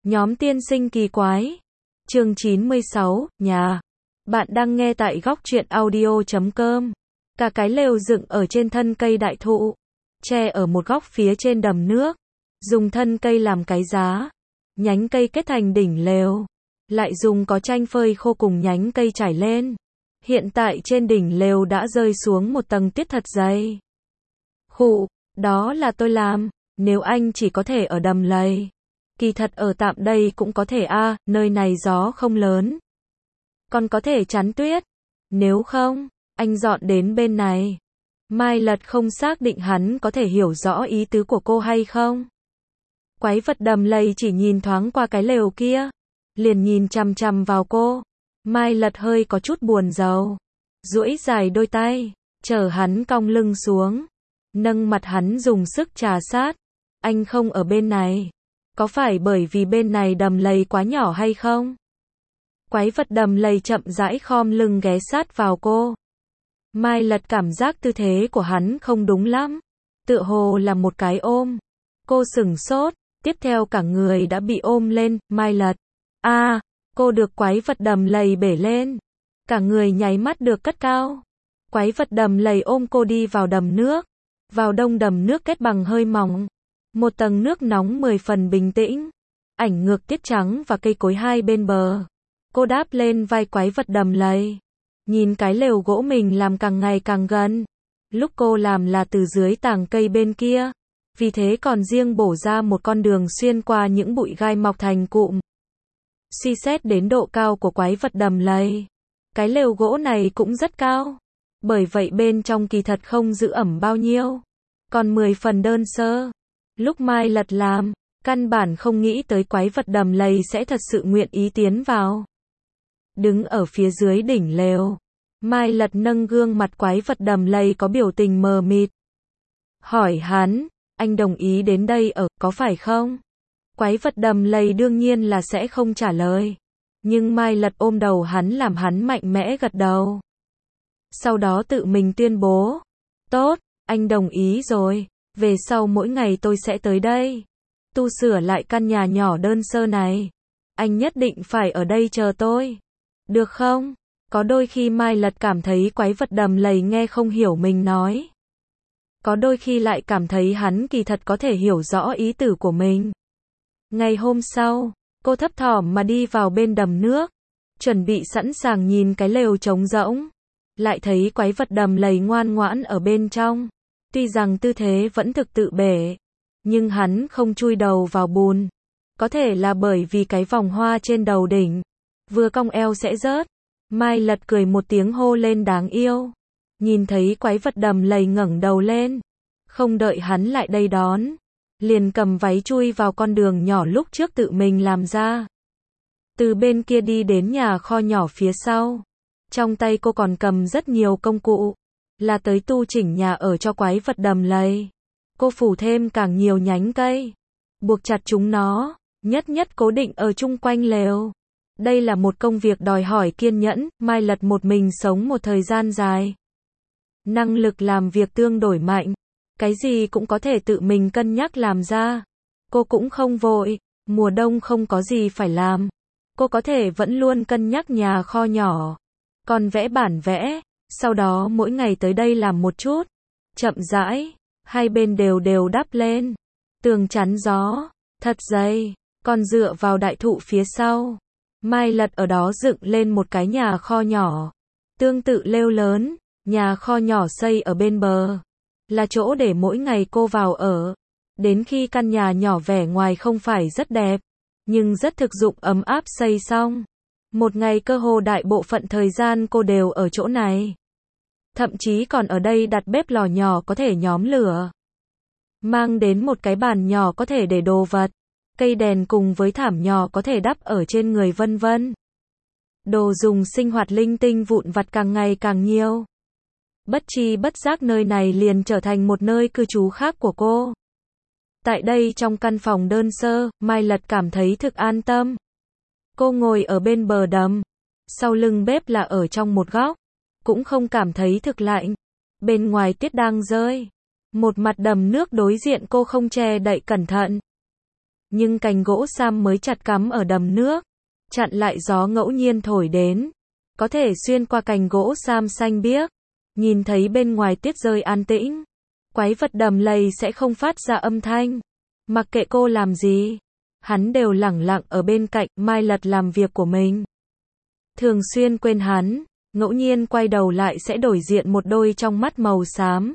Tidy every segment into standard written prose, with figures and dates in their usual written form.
Nhóm tiên sinh kỳ quái. Chương 96, nhà. Bạn đang nghe tại góc truyện audio.com. Cả cái lều dựng ở trên thân cây đại thụ, tre ở một góc phía trên đầm nước, dùng thân cây làm cái giá, nhánh cây kết thành đỉnh lều, lại dùng có tranh phơi khô cùng nhánh cây trải lên. Hiện tại trên đỉnh lều đã rơi xuống một tầng tiết thật dày. Khụ, đó là tôi làm, nếu anh chỉ có thể ở đầm lầy. Kỳ thật ở tạm đây cũng có thể nơi này gió không lớn. Còn có thể chắn tuyết. Nếu không, anh dọn đến bên này. Mai Lật không xác định hắn có thể hiểu rõ ý tứ của cô hay không. Quái vật đầm lầy chỉ nhìn thoáng qua cái lều kia, liền nhìn chằm chằm vào cô. Mai Lật hơi có chút buồn rầu, duỗi dài đôi tay, chở hắn cong lưng xuống, nâng mặt hắn dùng sức trà sát. Anh không ở bên này. Có phải bởi vì bên này đầm lầy quá nhỏ hay không? Quái vật đầm lầy chậm rãi khom lưng ghé sát vào cô. Mai Lật cảm giác tư thế của hắn không đúng lắm, tựa hồ là một cái ôm. Cô sửng sốt, tiếp theo cả người đã bị ôm lên. Mai Lật, cô được quái vật đầm lầy bể lên, cả người nháy mắt được cất cao. Quái vật đầm lầy ôm cô đi vào đầm nước. Vào đông đầm nước kết bằng hơi mỏng, một tầng nước nóng 10 phần bình tĩnh, ảnh ngược tiết trắng và cây cối hai bên bờ. Cô đáp lên vai quái vật đầm lầy, nhìn cái lều gỗ mình làm càng ngày càng gần. Lúc cô làm là từ dưới tàng cây bên kia, vì thế còn riêng bổ ra một con đường xuyên qua những bụi gai mọc thành cụm. Suy xét đến độ cao của quái vật đầm lầy, cái lều gỗ này cũng rất cao, bởi vậy bên trong kỳ thật không giữ ẩm bao nhiêu, còn 10 phần đơn sơ. Lúc Mai Lật làm, căn bản không nghĩ tới quái vật đầm lầy sẽ thật sự nguyện ý tiến vào. Đứng ở phía dưới đỉnh lều, Mai Lật nâng gương mặt quái vật đầm lầy có biểu tình mờ mịt. Hỏi hắn, anh đồng ý đến đây ở, có phải không? Quái vật đầm lầy đương nhiên là sẽ không trả lời. Nhưng Mai Lật ôm đầu hắn làm hắn mạnh mẽ gật đầu. Sau đó tự mình tuyên bố, tốt, anh đồng ý rồi. Về sau mỗi ngày tôi sẽ tới đây, tu sửa lại căn nhà nhỏ đơn sơ này. Anh nhất định phải ở đây chờ tôi. Được không? Có đôi khi Mai Lật cảm thấy quái vật đầm lầy nghe không hiểu mình nói. Có đôi khi lại cảm thấy hắn kỳ thật có thể hiểu rõ ý tử của mình. Ngày hôm sau, cô thấp thỏm mà đi vào bên đầm nước, chuẩn bị sẵn sàng nhìn cái lều trống rỗng. Lại thấy quái vật đầm lầy ngoan ngoãn ở bên trong. Tuy rằng tư thế vẫn thực tự bể, nhưng hắn không chui đầu vào bùn. Có thể là bởi vì cái vòng hoa trên đầu đỉnh, vừa cong eo sẽ rớt. Mai Lật cười một tiếng hô lên đáng yêu. Nhìn thấy quái vật đầm lầy ngẩng đầu lên, không đợi hắn lại đây đón, liền cầm váy chui vào con đường nhỏ lúc trước tự mình làm ra. Từ bên kia đi đến nhà kho nhỏ phía sau. Trong tay cô còn cầm rất nhiều công cụ, là tới tu chỉnh nhà ở cho quái vật đầm lầy. Cô phủ thêm càng nhiều nhánh cây, buộc chặt chúng nó, nhất nhất cố định ở chung quanh lều. Đây là một công việc đòi hỏi kiên nhẫn. Mai Lật một mình sống một thời gian dài, năng lực làm việc tương đối mạnh, cái gì cũng có thể tự mình cân nhắc làm ra. Cô cũng không vội, mùa đông không có gì phải làm, cô có thể vẫn luôn cân nhắc nhà kho nhỏ, còn vẽ bản vẽ. Sau đó mỗi ngày tới đây làm một chút, chậm rãi, hai bên đều đều đắp lên, tường chắn gió, thật dày, còn dựa vào đại thụ phía sau. Mai Lật ở đó dựng lên một cái nhà kho nhỏ, tương tự lều lớn, nhà kho nhỏ xây ở bên bờ, là chỗ để mỗi ngày cô vào ở. Đến khi căn nhà nhỏ vẻ ngoài không phải rất đẹp, nhưng rất thực dụng ấm áp xây xong. Một ngày cơ hồ đại bộ phận thời gian cô đều ở chỗ này. Thậm chí còn ở đây đặt bếp lò nhỏ có thể nhóm lửa. Mang đến một cái bàn nhỏ có thể để đồ vật. Cây đèn cùng với thảm nhỏ có thể đắp ở trên người vân vân. Đồ dùng sinh hoạt linh tinh vụn vặt càng ngày càng nhiều. Bất tri bất giác nơi này liền trở thành một nơi cư trú khác của cô. Tại đây trong căn phòng đơn sơ, Mai Lật cảm thấy thực an tâm. Cô ngồi ở bên bờ đầm, sau lưng bếp là ở trong một góc, cũng không cảm thấy thực lạnh. Bên ngoài tuyết đang rơi, một mặt đầm nước đối diện cô không che đậy cẩn thận. nhưng cành gỗ sam mới chặt cắm ở đầm nước, chặn lại gió ngẫu nhiên thổi đến, có thể xuyên qua cành gỗ sam xanh biếc, nhìn thấy bên ngoài tuyết rơi an tĩnh. Quái vật đầm lầy sẽ không phát ra âm thanh, mặc kệ cô làm gì, hắn đều lẳng lặng ở bên cạnh, Mai Lật làm việc của mình. Thường xuyên quên hắn, ngẫu nhiên quay đầu lại sẽ đổi diện một đôi trong mắt màu xám.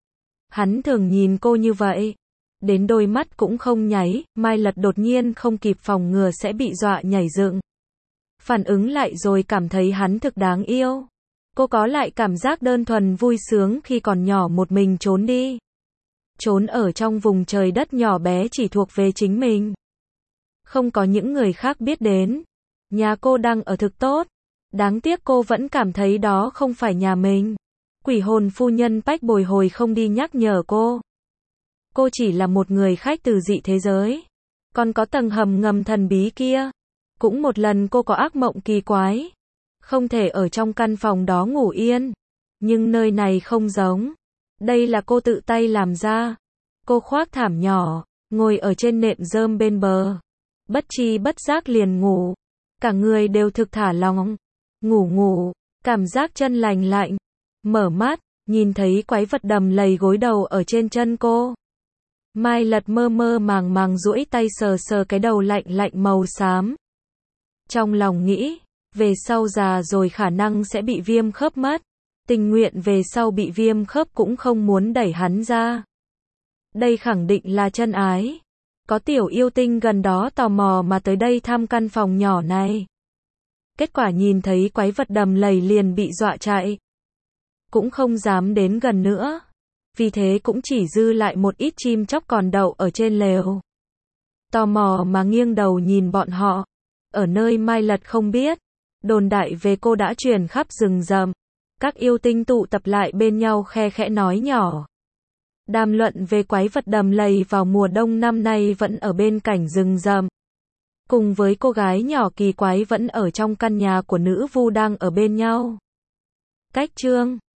Hắn thường nhìn cô như vậy, đến đôi mắt cũng không nháy, Mai Lật đột nhiên không kịp phòng ngừa sẽ bị dọa nhảy dựng. Phản ứng lại rồi cảm thấy hắn thực đáng yêu. Cô có lại cảm giác đơn thuần vui sướng khi còn nhỏ một mình trốn đi. Trốn ở trong vùng trời đất nhỏ bé chỉ thuộc về chính mình. Không có những người khác biết đến. Nhà cô đang ở thực tốt. Đáng tiếc cô vẫn cảm thấy đó không phải nhà mình. Quỷ hồn phu nhân Bách bồi hồi không đi nhắc nhở cô. Cô chỉ là một người khách từ dị thế giới. Còn có tầng hầm ngầm thần bí kia. Cũng một lần cô có ác mộng kỳ quái. Không thể ở trong căn phòng đó ngủ yên. Nhưng nơi này không giống. Đây là cô tự tay làm ra. Cô khoác thảm nhỏ, ngồi ở trên nệm rơm bên bờ. Bất tri bất giác liền ngủ. Cả người đều thực thả lỏng. Ngủ, cảm giác chân lành lạnh. Mở mắt, nhìn thấy quái vật đầm lầy gối đầu ở trên chân cô. Mai Lật mơ mơ màng màng duỗi tay sờ sờ cái đầu lạnh lạnh màu xám. Trong lòng nghĩ, về sau già rồi khả năng sẽ bị viêm khớp mất. Tình nguyện về sau bị viêm khớp cũng không muốn đẩy hắn ra. Đây khẳng định là chân ái. Có tiểu yêu tinh gần đó tò mò mà tới đây thăm căn phòng nhỏ này. Kết quả nhìn thấy quái vật đầm lầy liền bị dọa chạy. Cũng không dám đến gần nữa. Vì thế cũng chỉ dư lại một ít chim chóc còn đậu ở trên lều. Tò mò mà nghiêng đầu nhìn bọn họ. Ở nơi Mai Lật không biết, đồn đại về cô đã truyền khắp rừng rậm. Các yêu tinh tụ tập lại bên nhau khe khẽ nói nhỏ. Đàm luận về quái vật đầm lầy vào mùa đông năm nay vẫn ở bên cảnh rừng rậm. Cùng với cô gái nhỏ kỳ quái vẫn ở trong căn nhà của nữ vu đang ở bên nhau. Cách chương